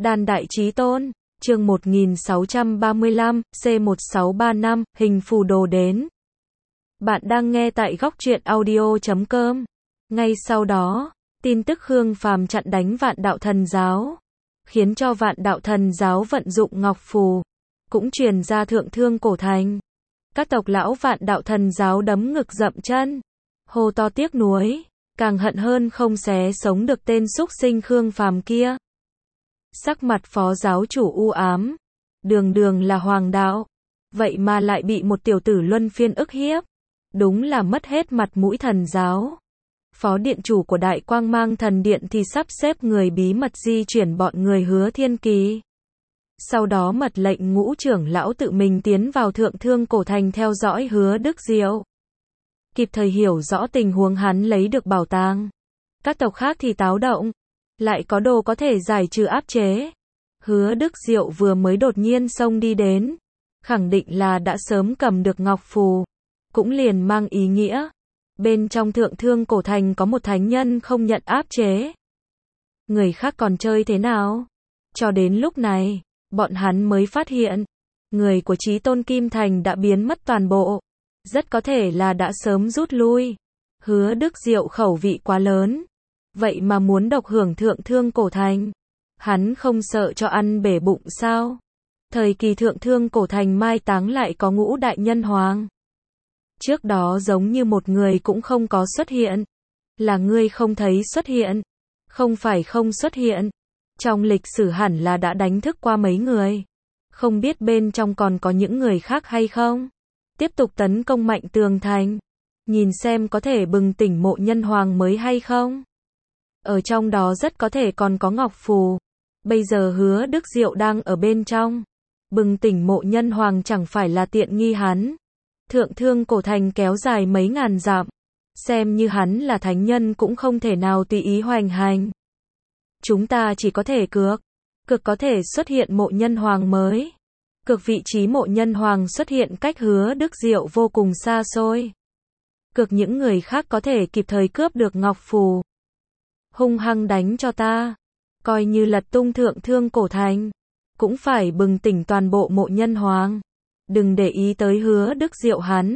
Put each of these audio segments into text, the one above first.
Đan Đại Chí Tôn, chương 1635, C1635, hình phù đồ đến. Bạn đang nghe tại góc truyện audio.com. Ngay sau đó, tin tức Khương Phàm chặn đánh Vạn Đạo Thần Giáo, khiến cho Vạn Đạo Thần Giáo vận dụng ngọc phù, cũng truyền ra Thượng Thương Cổ Thành. Các tộc lão Vạn Đạo Thần Giáo đấm ngực dậm chân, hô to tiếc nuối, càng hận hơn không xé sống được tên súc sinh Khương Phàm kia. Sắc mặt phó giáo chủ u ám, đường đường là hoàng đạo, vậy mà lại bị một tiểu tử luân phiên ức hiếp, đúng là mất hết mặt mũi thần giáo. Phó điện chủ của Đại Quang Mang Thần Điện thì sắp xếp người bí mật di chuyển bọn người Hứa Thiên Kỳ. Sau đó mật lệnh Ngũ trưởng lão tự mình tiến vào Thượng Thương Cổ Thành theo dõi Hứa Đức Diệu. Kịp thời hiểu rõ tình huống hắn lấy được bảo tàng. Các tộc khác thì táo động, lại có đồ có thể giải trừ áp chế. Hứa Đức Diệu vừa mới đột nhiên xông đi đến, khẳng định là đã sớm cầm được ngọc phù, cũng liền mang ý nghĩa bên trong Thượng Thương Cổ Thành có một thánh nhân không nhận áp chế. Người khác còn chơi thế nào? Cho đến lúc này, bọn hắn mới phát hiện, người của Chí Tôn Kim Thành đã biến mất toàn bộ, rất có thể là đã sớm rút lui. Hứa Đức Diệu khẩu vị quá lớn, vậy mà muốn độc hưởng Thượng Thương Cổ Thành, hắn không sợ cho ăn bể bụng sao? Thời kỳ Thượng Thương Cổ Thành mai táng lại có Ngũ đại nhân hoàng. Trước đó giống như một người cũng không có xuất hiện. Là ngươi không thấy xuất hiện, không phải không xuất hiện. Trong lịch sử hẳn là đã đánh thức qua mấy người. Không biết bên trong còn có những người khác hay không? Tiếp tục tấn công mạnh tường thành, nhìn xem có thể bừng tỉnh mộ nhân hoàng mới hay không? Ở trong đó rất có thể còn có ngọc phù. Bây giờ Hứa Đức Diệu đang ở bên trong, bừng tỉnh mộ nhân hoàng chẳng phải là tiện nghi hắn. Thượng Thương Cổ Thành kéo dài mấy ngàn dặm, xem như hắn là thánh nhân cũng không thể nào tùy ý hoành hành. Chúng ta chỉ có thể cược có thể xuất hiện mộ nhân hoàng mới. Cược vị trí mộ nhân hoàng xuất hiện cách Hứa Đức Diệu vô cùng xa xôi. Cược những người khác có thể kịp thời cướp được ngọc phù. Hung hăng đánh cho ta, coi như lật tung Thượng Thương Cổ Thành, cũng phải bừng tỉnh toàn bộ mộ nhân hoàng. Đừng để ý tới Hứa Đức Diệu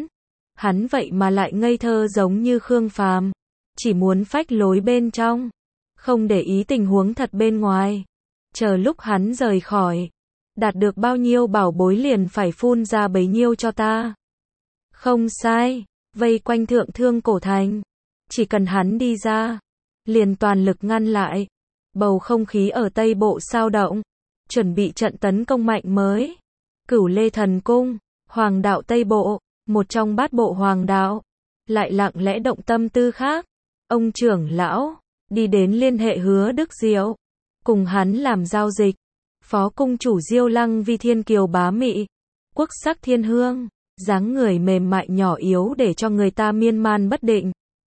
hắn vậy mà lại ngây thơ giống như Khương Phàm, chỉ muốn phách lối bên trong, không để ý tình huống thật bên ngoài. Chờ lúc hắn rời khỏi, đạt được bao nhiêu bảo bối liền phải phun ra bấy nhiêu cho ta. Không sai, vây quanh Thượng Thương Cổ Thành, chỉ cần hắn đi ra, liền toàn lực ngăn lại. Bầu không khí ở Tây Bộ sao động, chuẩn bị trận tấn công mạnh mới. Cửu Lê Thần Cung, Hoàng đạo Tây Bộ, một trong bát bộ hoàng đạo, lại lặng lẽ động tâm tư khác. Ông trưởng lão đi đến liên hệ Hứa Đức Diệu, cùng hắn làm giao dịch. Phó cung chủ Diêu Lăng Vi thiên kiều bá mị, quốc sắc thiên hương, dáng người mềm mại nhỏ yếu để cho người ta miên man bất định.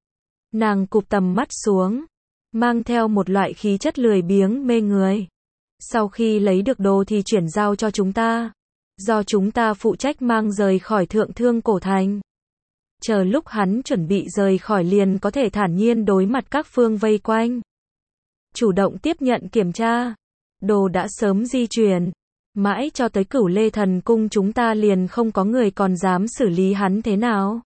Nàng cụp tầm mắt xuống, mang theo một loại khí chất lười biếng mê người. Sau khi lấy được đồ thì chuyển giao cho chúng ta, do chúng ta phụ trách mang rời khỏi Thượng Thương Cổ Thành. Chờ lúc hắn chuẩn bị rời khỏi liền có thể thản nhiên đối mặt các phương vây quanh. Chủ động tiếp nhận kiểm tra. Đồ đã sớm di chuyển, mãi cho tới Cửu Lê Thần Cung chúng ta liền không có người còn dám xử lý hắn thế nào.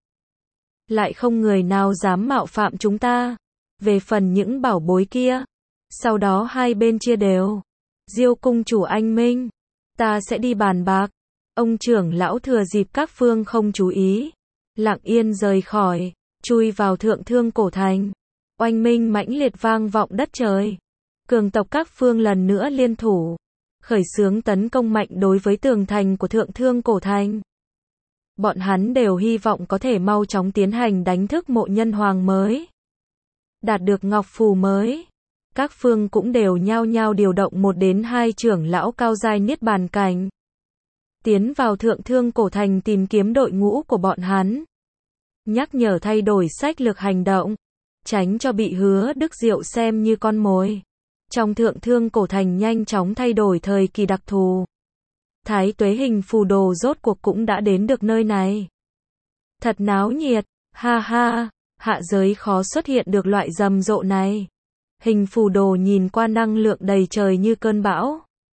Lại không người nào dám mạo phạm chúng ta. Về phần những bảo bối kia, sau đó hai bên chia đều. Diêu cung chủ anh minh, ta sẽ đi bàn bạc. Ông trưởng lão thừa dịp các phương không chú ý, lặng yên rời khỏi, chui vào Thượng Thương Cổ Thành. Oanh minh mãnh liệt vang vọng đất trời. Cường tộc các phương lần nữa liên thủ, khởi xướng tấn công mạnh đối với tường thành của Thượng Thương Cổ Thành. Bọn hắn đều hy vọng có thể mau chóng tiến hành đánh thức mộ nhân hoàng mới, đạt được ngọc phù mới. Các phương cũng đều nhao nhao điều động 1 đến 2 trưởng lão cao giai niết bàn cảnh, tiến vào Thượng Thương Cổ Thành tìm kiếm đội ngũ của bọn hắn, nhắc nhở thay đổi sách lược hành động, tránh cho bị Hứa Đức Diệu xem như con mồi. Trong Thượng Thương Cổ Thành nhanh chóng thay đổi thời kỳ đặc thù. Thái tuế hình phù đồ rốt cuộc cũng đã đến được nơi này. Thật náo nhiệt, ha ha, hạ giới khó xuất hiện được loại rầm rộ này. Hình phù đồ nhìn qua năng lượng đầy trời như cơn bão,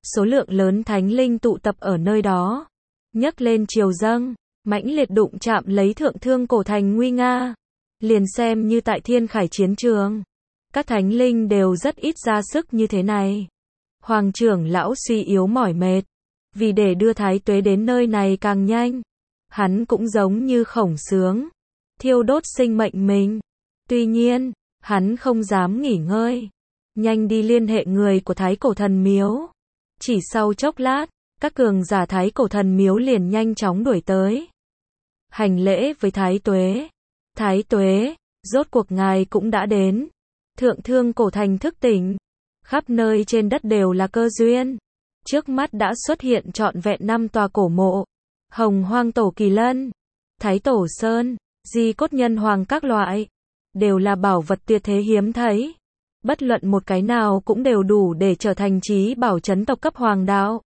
số lượng lớn thánh linh tụ tập ở nơi đó, nhấc lên triều dâng, mãnh liệt đụng chạm lấy thượng thương cổ thành nguy nga. Liền xem như tại thiên khải chiến trường, các thánh linh đều rất ít ra sức như thế này. Hoàng trưởng lão suy yếu mỏi mệt, vì để đưa Thái Tuế đến nơi này càng nhanh, hắn cũng giống như khổng sướng, thiêu đốt sinh mệnh mình. Tuy nhiên, hắn không dám nghỉ ngơi, nhanh đi liên hệ người của Thái Cổ Thần Miếu. Chỉ sau chốc lát, các cường giả Thái Cổ Thần Miếu liền nhanh chóng đuổi tới. Hành lễ với Thái Tuế. Thái Tuế, rốt cuộc ngài cũng đã đến. Thượng thương cổ thành thức tỉnh. Khắp nơi trên đất đều là cơ duyên. Trước mắt đã xuất hiện trọn vẹn 5 tòa cổ mộ. Hồng Hoang Tổ Kỳ Lân, Thái Tổ Sơn, di cốt nhân hoàng các loại. Đều là bảo vật tuyệt thế hiếm thấy. Bất luận một cái nào cũng đều đủ để trở thành trí bảo chấn tộc cấp hoàng đạo.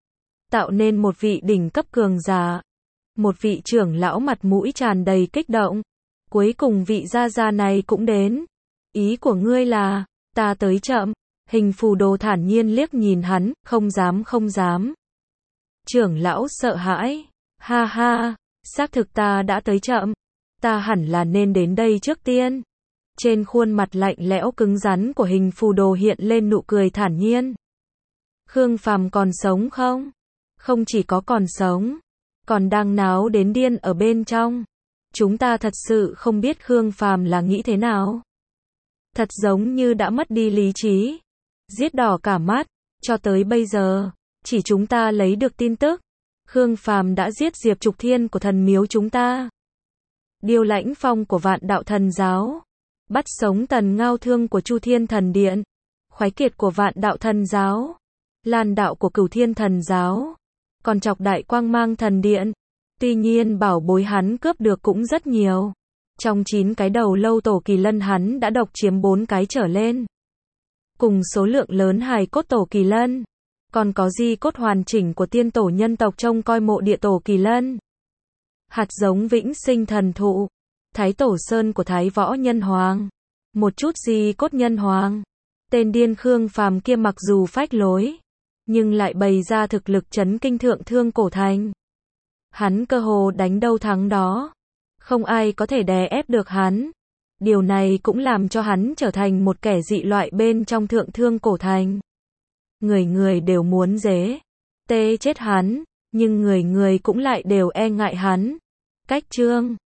Tạo nên một vị đỉnh cấp cường giả. Một vị trưởng lão mặt mũi tràn đầy kích động. Cuối cùng vị gia gia này cũng đến. Ý của ngươi là, ta tới chậm. Hình phù đồ thản nhiên liếc nhìn hắn, không dám. Trưởng lão sợ hãi. Ha ha, xác thực ta đã tới chậm. Ta hẳn là nên đến đây trước tiên. Trên khuôn mặt lạnh lẽo cứng rắn của hình phù đồ hiện lên nụ cười thản nhiên. Khương Phàm còn sống không? Không chỉ có còn sống, còn đang náo đến điên ở bên trong. Chúng ta thật sự không biết Khương Phàm là nghĩ thế nào. Thật giống như đã mất đi lý trí. Giết đỏ cả mắt, cho tới bây giờ, chỉ chúng ta lấy được tin tức. Khương Phàm đã giết Diệp Trục Thiên của thần miếu chúng ta. Điêu Lãnh Phong của Vạn Đạo Thần Giáo. Bắt sống Tần Ngao Thương của Chu Thiên Thần Điện. Khoái Kiệt của Vạn Đạo Thần Giáo. Lan Đạo của Cửu Thiên Thần Giáo. Còn chọc Đại Quang Mang Thần Điện. Tuy nhiên bảo bối hắn cướp được cũng rất nhiều. Trong 9 cái đầu lâu Tổ Kỳ Lân hắn đã độc chiếm 4 cái trở lên. Cùng số lượng lớn hài cốt Tổ Kỳ Lân. Còn có di cốt hoàn chỉnh của tiên tổ nhân tộc trông coi mộ địa Tổ Kỳ Lân. Hạt giống vĩnh sinh thần thụ. Thái Tổ Sơn của Thái Võ Nhân Hoàng. Một chút di cốt nhân hoàng. Tên điên Khương Phàm kia mặc dù phách lối, nhưng lại bày ra thực lực chấn kinh thượng thương cổ thành. Hắn cơ hồ đánh đâu thắng đó. Không ai có thể đè ép được hắn. Điều này cũng làm cho hắn trở thành một kẻ dị loại bên trong thượng thương cổ thành. Người người đều muốn tê chết hắn, nhưng người người cũng lại đều e ngại hắn. Cách chương